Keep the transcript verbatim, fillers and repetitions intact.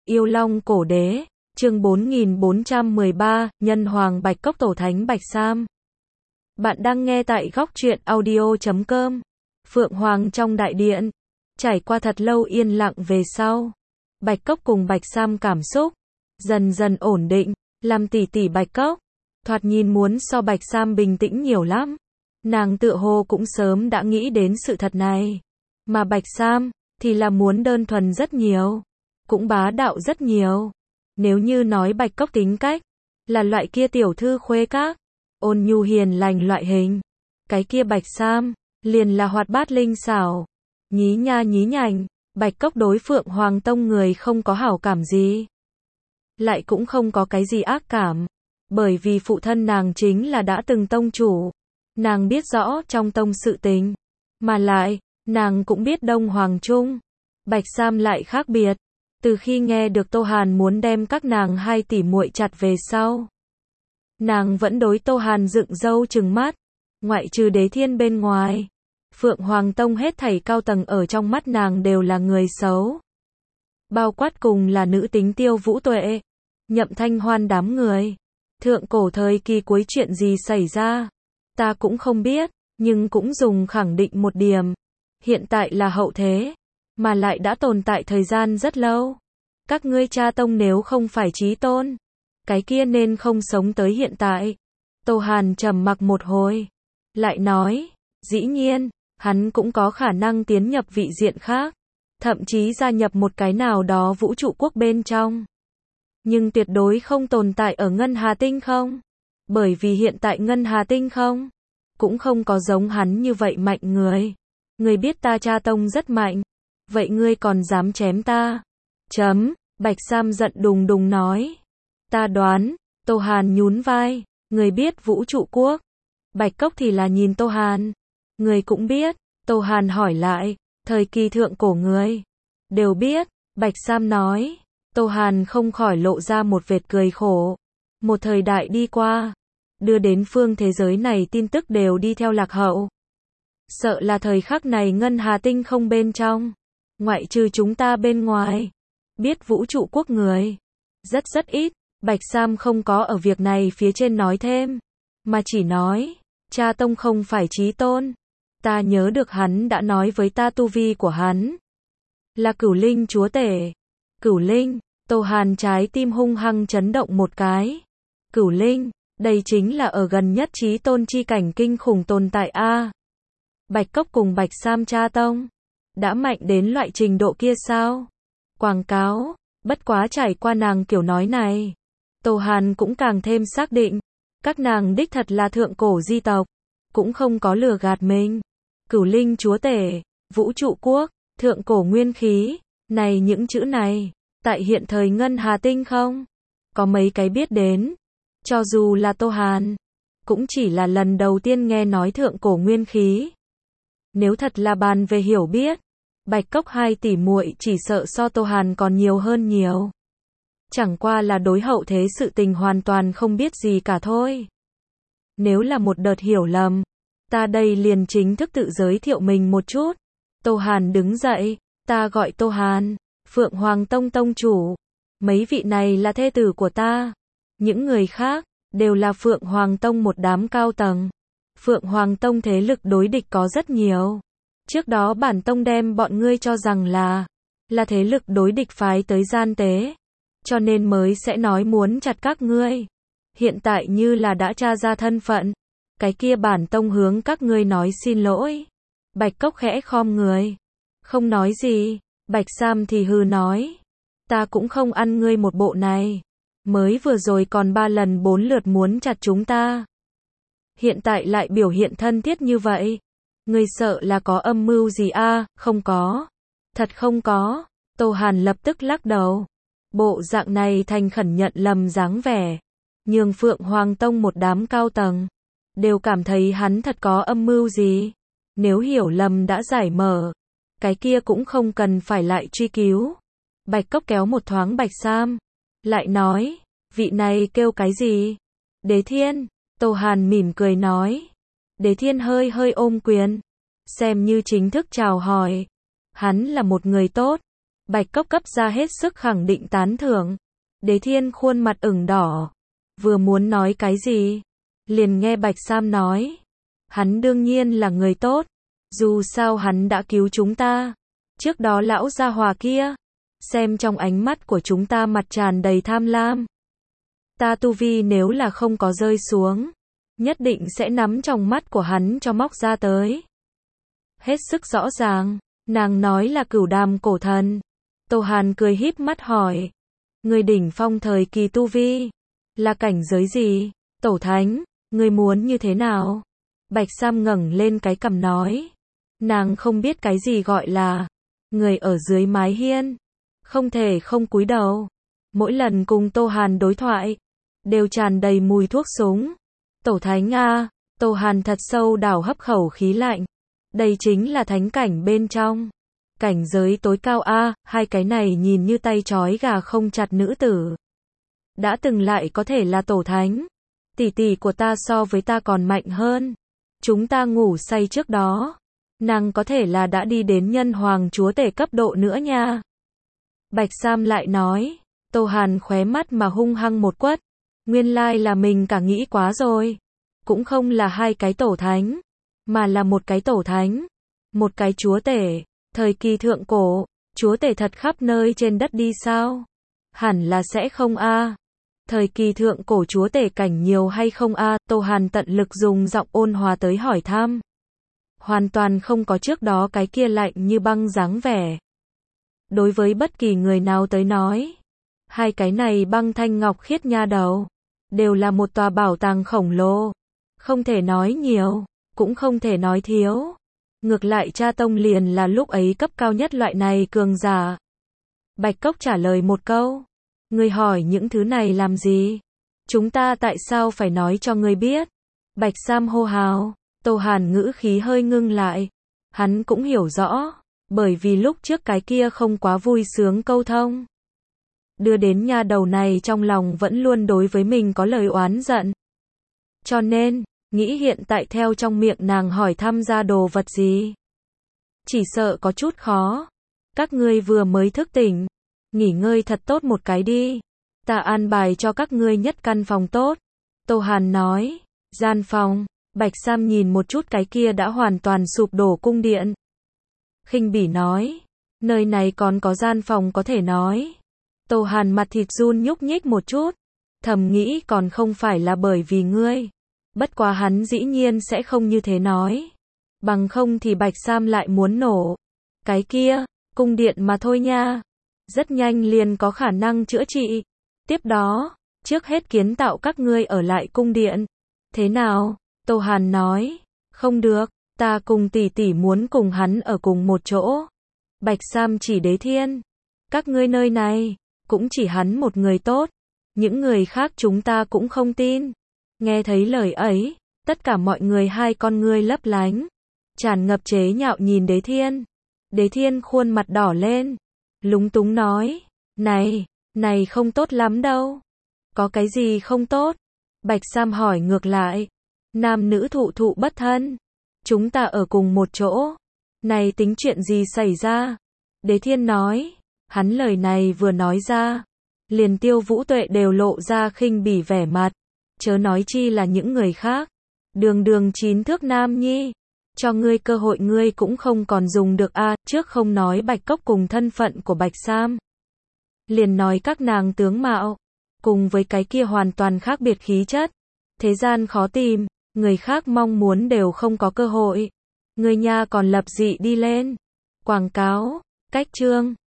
Yêu Long Cổ Đế, chương bốn nghìn bốn trăm mười ba, Nhân Hoàng Bạch Cốc Tổ Thánh Bạch Sam. Bạn đang nghe tại góc truyện audio chấm com. Phượng Hoàng trong đại điện. Trải qua thật lâu yên lặng về sau, Bạch Cốc cùng Bạch Sam cảm xúc dần dần ổn định, làm tỷ tỷ Bạch Cốc thoạt nhìn muốn so Bạch Sam bình tĩnh nhiều lắm. Nàng tựa hồ cũng sớm đã nghĩ đến sự thật này, mà Bạch Sam thì là muốn đơn thuần rất nhiều, cũng bá đạo rất nhiều. Nếu như nói Bạch Cốc tính cách là loại kia tiểu thư khuê các, ôn nhu hiền lành loại hình, cái kia Bạch Sam liền là hoạt bát linh xảo, nhí nha nhí nhảnh. Bạch Cốc đối Phượng Hoàng Tông người không có hảo cảm gì, lại cũng không có cái gì ác cảm, bởi vì phụ thân nàng chính là đã từng tông chủ, nàng biết rõ trong tông sự tình, mà lại nàng cũng biết Đông Hoàng Trung. Bạch Sam lại khác biệt, từ khi nghe được Tô Hàn muốn đem các nàng hai tỷ muội chặt về sau, nàng vẫn đối Tô Hàn dựng râu trừng mắt. Ngoại trừ Đế Thiên bên ngoài, Phượng Hoàng Tông hết thảy cao tầng ở trong mắt nàng đều là người xấu, bao quát cùng là nữ tính Tiêu Vũ Tuệ, Nhậm Thanh Hoan đám người. Thượng cổ thời kỳ cuối chuyện gì xảy ra, ta cũng không biết, nhưng cũng dùng khẳng định một điểm, hiện tại là hậu thế, mà lại đã tồn tại thời gian rất lâu. Các ngươi cha tông nếu không phải chí tôn, cái kia nên không sống tới hiện tại. Tô Hàn trầm mặc một hồi, lại nói, dĩ nhiên, hắn cũng có khả năng tiến nhập vị diện khác, thậm chí gia nhập một cái nào đó vũ trụ quốc bên trong. Nhưng tuyệt đối không tồn tại ở Ngân Hà Tinh không, bởi vì hiện tại Ngân Hà Tinh không, cũng không có giống hắn như vậy mạnh người. Ngươi biết ta cha tông rất mạnh, vậy ngươi còn dám chém ta? Chấm, Bạch Sam giận đùng đùng nói. Ta đoán, Tô Hàn nhún vai, người biết vũ trụ quốc. Bạch Cốc thì là nhìn Tô Hàn. Người cũng biết, Tô Hàn hỏi lại, thời kỳ thượng cổ người đều biết, Bạch Sam nói. Tô Hàn không khỏi lộ ra một vệt cười khổ. Một thời đại đi qua, đưa đến phương thế giới này tin tức đều đi theo lạc hậu. Sợ là thời khắc này Ngân Hà Tinh không bên trong, ngoại trừ chúng ta bên ngoài, biết vũ trụ quốc người rất rất ít. Bạch Sam không có ở việc này phía trên nói thêm, mà chỉ nói, cha tông không phải chí tôn. Ta nhớ được hắn đã nói với ta tu vi của hắn là Cửu Linh chúa tể. Cửu Linh, Tô Hàn trái tim hung hăng chấn động một cái. Cửu Linh, đây chính là ở gần nhất chí tôn chi cảnh kinh khủng tồn tại a. Bạch Cốc cùng Bạch Sam cha tông đã mạnh đến loại trình độ kia sao? Quảng cáo, bất quá trải qua nàng kiểu nói này, Tô Hàn cũng càng thêm xác định, các nàng đích thật là thượng cổ di tộc, cũng không có lừa gạt mình. Cửu Linh chúa tể, vũ trụ quốc, thượng cổ nguyên khí, này những chữ này, tại hiện thời Ngân Hà Tinh không có mấy cái biết đến. Cho dù là Tô Hàn, cũng chỉ là lần đầu tiên nghe nói thượng cổ nguyên khí. Nếu thật là bàn về hiểu biết, Bạch Cốc hai tỷ muội chỉ sợ so Tô Hàn còn nhiều hơn nhiều. Chẳng qua là đối hậu thế sự tình hoàn toàn không biết gì cả thôi. Nếu là một đợt hiểu lầm, ta đây liền chính thức tự giới thiệu mình một chút. Tô Hàn đứng dậy, ta gọi Tô Hàn, Phượng Hoàng Tông tông chủ. Mấy vị này là thê tử của ta. Những người khác đều là Phượng Hoàng Tông một đám cao tầng. Phượng Hoàng Tông thế lực đối địch có rất nhiều. Trước đó bản tông đem bọn ngươi cho rằng là là thế lực đối địch phái tới gian tế, cho nên mới sẽ nói muốn chặt các ngươi. Hiện tại như là đã tra ra thân phận, cái kia bản tông hướng các ngươi nói xin lỗi. Bạch Cốc khẽ khom người, không nói gì. Bạch Sam thì hừ nói, ta cũng không ăn ngươi một bộ này. Mới vừa rồi còn ba lần bốn lượt muốn chặt chúng ta, hiện tại lại biểu hiện thân thiết như vậy. Ngươi sợ là có âm mưu gì a? À? Không có, thật không có. Tô Hàn lập tức lắc đầu, bộ dạng này thành khẩn nhận lầm dáng vẻ, nhường Phượng Hoàng Tông một đám cao tầng đều cảm thấy hắn thật có âm mưu gì. Nếu hiểu lầm đã giải mở, cái kia cũng không cần phải lại truy cứu. Bạch Cốc kéo một thoáng Bạch Sam, lại nói, vị này kêu cái gì? Đế Thiên. Tô Hàn mỉm cười nói. Đế Thiên hơi hơi ôm quyền, xem như chính thức chào hỏi. Hắn là một người tốt, Bạch Cốc cấp ra hết sức khẳng định tán thưởng. Đế Thiên khuôn mặt ửng đỏ, vừa muốn nói cái gì, liền nghe Bạch Sam nói, hắn đương nhiên là người tốt, dù sao hắn đã cứu chúng ta. Trước đó lão gia hỏa kia, xem trong ánh mắt của chúng ta mặt tràn đầy tham lam. Ta tu vi nếu là không có rơi xuống, nhất định sẽ nắm trong mắt của hắn cho móc ra tới. Hết sức rõ ràng, nàng nói là Cửu Đàm cổ thần. Tô Hàn cười híp mắt hỏi, người đỉnh phong thời kỳ tu vi, là cảnh giới gì? Tổ thánh, người muốn như thế nào? Bạch Sam ngẩng lên cái cằm nói, nàng không biết cái gì gọi là người ở dưới mái hiên, không thể không cúi đầu. Mỗi lần cùng Tô Hàn đối thoại, đều tràn đầy mùi thuốc súng. Tổ thánh a, Tô Hàn thật sâu đảo hấp khẩu khí lạnh. Đây chính là thánh cảnh bên trong. Cảnh giới tối cao a, hai cái này nhìn như tay trói gà không chặt nữ tử. Đã từng lại có thể là tổ thánh. Tỷ tỷ của ta so với ta còn mạnh hơn. Chúng ta ngủ say trước đó, nàng có thể là đã đi đến nhân hoàng chúa tể cấp độ nữa nha. Bạch Sam lại nói, Tô Hàn khóe mắt mà hung hăng một quất. Nguyên lai là mình cả nghĩ quá rồi. Cũng không là hai cái tổ thánh, mà là một cái tổ thánh, một cái chúa tể. Thời kỳ thượng cổ, chúa tể thật khắp nơi trên đất đi sao? Hẳn là sẽ không a. Thời kỳ thượng cổ chúa tể cảnh nhiều hay không a? Tô Hàn tận lực dùng giọng ôn hòa tới hỏi thăm. Hoàn toàn không có trước đó cái kia lạnh như băng dáng vẻ. Đối với bất kỳ người nào tới nói, hai cái này băng thanh ngọc khiết nha đầu, đều là một tòa bảo tàng khổng lồ. Không thể nói nhiều, cũng không thể nói thiếu. Ngược lại cha tông liền là lúc ấy cấp cao nhất loại này cường giả. Bạch Cốc trả lời một câu. Ngươi hỏi những thứ này làm gì? Chúng ta tại sao phải nói cho ngươi biết? Bạch Sam hô hào. Tô Hàn ngữ khí hơi ngưng lại. Hắn cũng hiểu rõ, bởi vì lúc trước cái kia không quá vui sướng câu thông, đưa đến nha đầu này trong lòng vẫn luôn đối với mình có lời oán giận. Cho nên, nghĩ hiện tại theo trong miệng nàng hỏi thăm ra đồ vật gì, chỉ sợ có chút khó. Các ngươi vừa mới thức tỉnh, nghỉ ngơi thật tốt một cái đi. Ta an bài cho các ngươi nhất căn phòng tốt. Tô Hàn nói, gian phòng. Bạch Sam nhìn một chút cái kia đã hoàn toàn sụp đổ cung điện. Khinh bỉ nói, nơi này còn có gian phòng có thể nói. Tô Hàn mặt thịt run nhúc nhích một chút, thầm nghĩ còn không phải là bởi vì ngươi. Bất quá hắn dĩ nhiên sẽ không như thế nói. Bằng không thì Bạch Sam lại muốn nổ. Cái kia, cung điện mà thôi nha. Rất nhanh liền có khả năng chữa trị. Tiếp đó, trước hết kiến tạo các ngươi ở lại cung điện. Thế nào? Tô Hàn nói, không được, ta cùng tỷ tỷ muốn cùng hắn ở cùng một chỗ. Bạch Sam chỉ Đế Thiên. Các ngươi nơi này, cũng chỉ hắn một người tốt. Những người khác chúng ta cũng không tin. Nghe thấy lời ấy, tất cả mọi người hai con ngươi lấp lánh, tràn ngập chế nhạo nhìn Đế Thiên. Đế Thiên khuôn mặt đỏ lên, lúng túng nói, này, này không tốt lắm đâu. Có cái gì không tốt? Bạch Sam hỏi ngược lại. Nam nữ thụ thụ bất thân, chúng ta ở cùng một chỗ, này tính chuyện gì xảy ra? Đế Thiên nói, hắn lời này vừa nói ra, liền Tiêu Vũ Tuệ đều lộ ra khinh bỉ vẻ mặt, chớ nói chi là những người khác. Đường đường chín thước nam nhi, cho ngươi cơ hội ngươi cũng không còn dùng được a. Trước không nói Bạch Cốc cùng thân phận của Bạch Sam, liền nói các nàng tướng mạo, cùng với cái kia hoàn toàn khác biệt khí chất, thế gian khó tìm. Người khác mong muốn đều không có cơ hội. Người nha còn lập dị đi lên. Quảng cáo, cách chương.